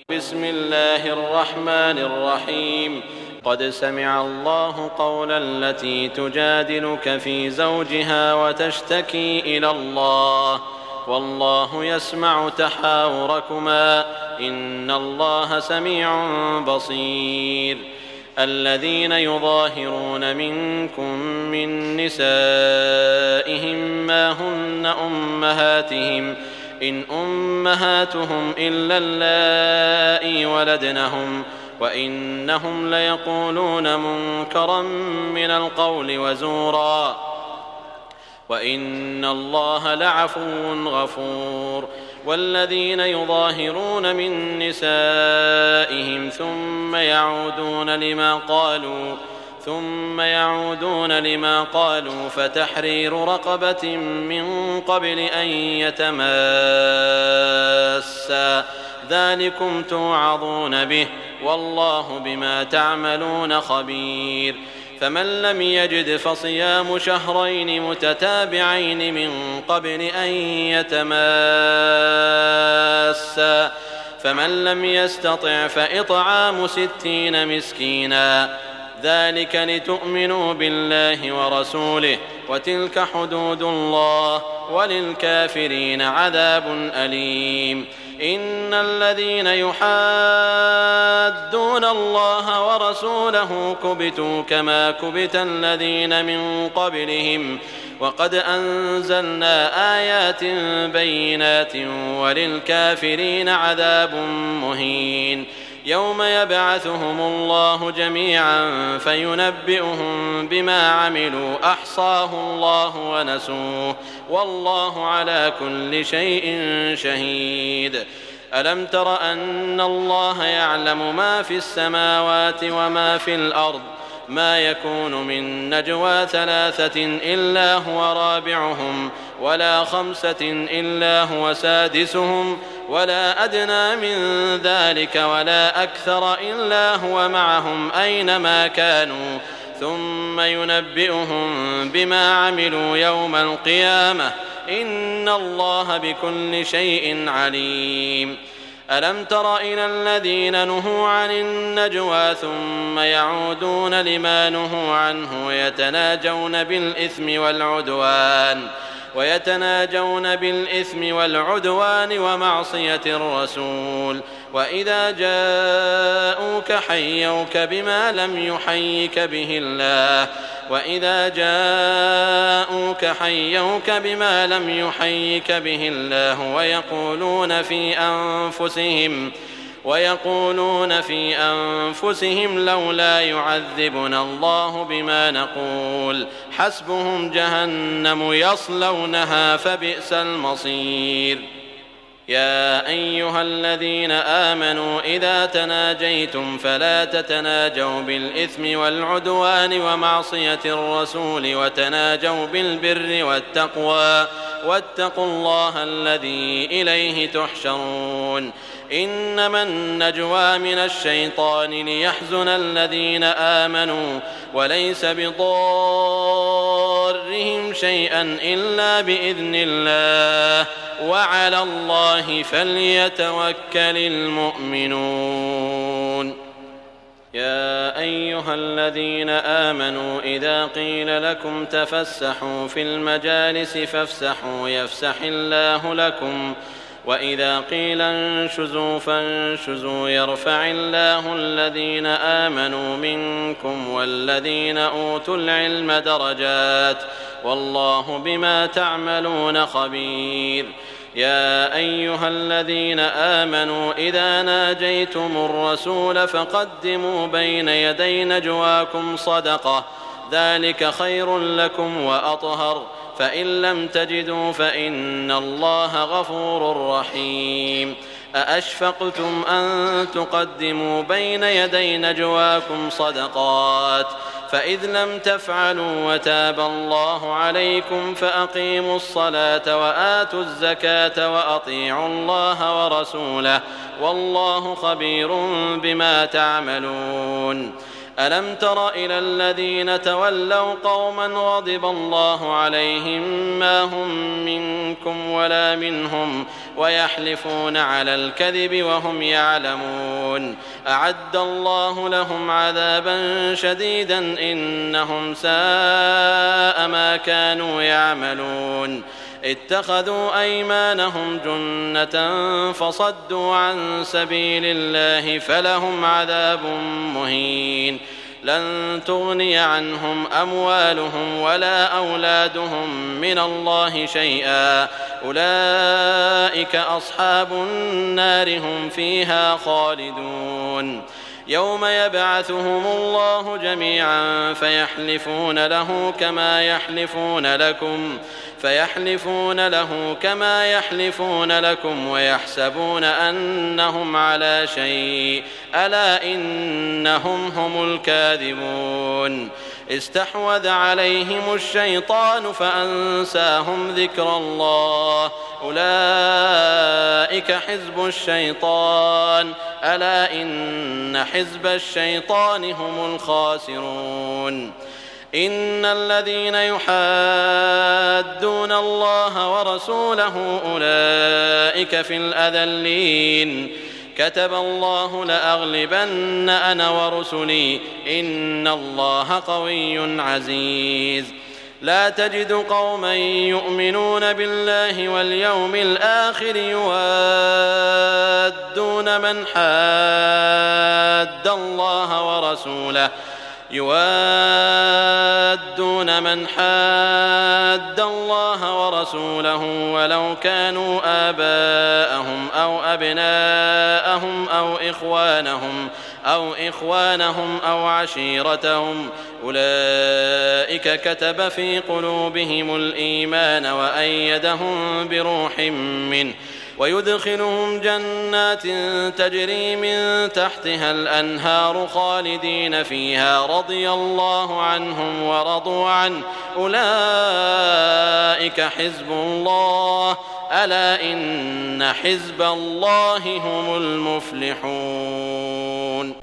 بسم الله الرحمن الرحيم. قد سمع الله قول التي تجادلك في زوجها وتشتكي إلى الله والله يسمع تحاوركما إن الله سميع بصير. الذين يظاهرون منكم من نسائهم ما هن أمهاتهم إن أمهاتهم إلا اللائي ولدنهم وإنهم ليقولون منكرا من القول وزورا وإن الله لعفو غفور. والذين يظاهرون من نسائهم ثم يعودون لما قالوا فتحرير رقبة من قبل أن يتماسا ذلكم توعظون به والله بما تعملون خبير. فمن لم يجد فصيام شهرين متتابعين من قبل أن يتماسا فمن لم يستطع فإطعام 60 مسكينا ذلك لتؤمنوا بالله ورسوله وتلك حدود الله وللكافرين عذاب أليم. إن الذين يحادون الله ورسوله كبتوا كما كبت الذين من قبلهم وقد أنزلنا آيات بينات وللكافرين عذاب مهين. يوم يبعثهم الله جميعا فينبئهم بما عملوا أحصاه الله ونسوه والله على كل شيء شهيد. ألم تر أن الله يعلم ما في السماوات وما في الأرض ما يكون من نجوى 3 إلا هو رابعهم ولا 5 إلا هو سادسهم ولا أدنى من ذلك ولا أكثر إلا هو معهم أينما كانوا ثم ينبئهم بما عملوا يوم القيامة إن الله بكل شيء عليم. ألم تر إلى الذين نهوا عن النجوى ثم يعودون لما نهوا عنه ويتناجون بالإثم والعدوان ومعصية الرسول وإذا جاءوك حيوك بما لم يحيك به الله ويقولون في أنفسهم لولا يعذبنا الله بما نقول حسبهم جهنم يصلونها فبئس المصير. يا أيها الذين آمنوا إذا تناجيتم فلا تتناجوا بالإثم والعدوان ومعصية الرسول وتناجوا بالبر والتقوى واتقوا الله الذي إليه تحشرون. إنما النجوى من الشيطان ليحزن الذين آمنوا وليس بضارهم شيئا إلا بإذن الله وعلى الله فليتوكل المؤمنون. يا أيها الذين آمنوا إذا قيل لكم تفسحوا في المجالس فافسحوا يفسح الله لكم وإذا قيل انشزوا فانشزوا يرفع الله الذين آمنوا منكم والذين أوتوا العلم درجات والله بما تعملون خبير. يا أيها الذين آمنوا إذا ناجيتم الرسول فقدموا بين يدي نجواكم صدقة ذلك خير لكم وأطهر فإن لم تجدوا فإن الله غفور رحيم. أأشفقتم أن تقدموا بين يدي نجواكم صدقات فإذ لم تفعلوا وتاب الله عليكم فأقيموا الصلاة وآتوا الزكاة وأطيعوا الله ورسوله والله خبير بما تعملون. ألم تر إلى الذين تولوا قوما غضب الله عليهم ما هم منكم ولا منهم ويحلفون على الكذب وهم يعلمون أعد الله لهم عذابا شديدا إنهم ساء ما كانوا يعملون اتخذوا أيمانهم جنة فصدوا عن سبيل الله فلهم عذاب مهين لن تغني عنهم أموالهم ولا أولادهم من الله شيئا أولئك أصحاب النار هم فيها خالدون يوم يبعثهم الله جميعا فيحلفون له كما يحلفون لكم ويحسبون أنهم على شيء ألا إنهم هم الكاذبون استحوذ عليهم الشيطان فأنساهم ذكر الله أولئك حزب الشيطان ألا إن حزب الشيطان هم الخاسرون إن الذين يحادون الله ورسوله أولئك في الأذلين كتب الله لأغلبن أنا ورسلي إن الله قوي عزيز لا تجد قوما يؤمنون بالله واليوم الآخر يوادون من حاد الله ورسوله ولو كانوا آباءهم أو أبناءهم أو إخوانهم أو عشيرتهم أولئك كتب في قلوبهم الإيمان وأيدهم بروح منه ويدخلهم جنات تجري من تحتها الأنهار خالدين فيها رضي الله عنهم ورضوا عنه أولئك حزب الله ألا إن حزب الله هم المفلحون.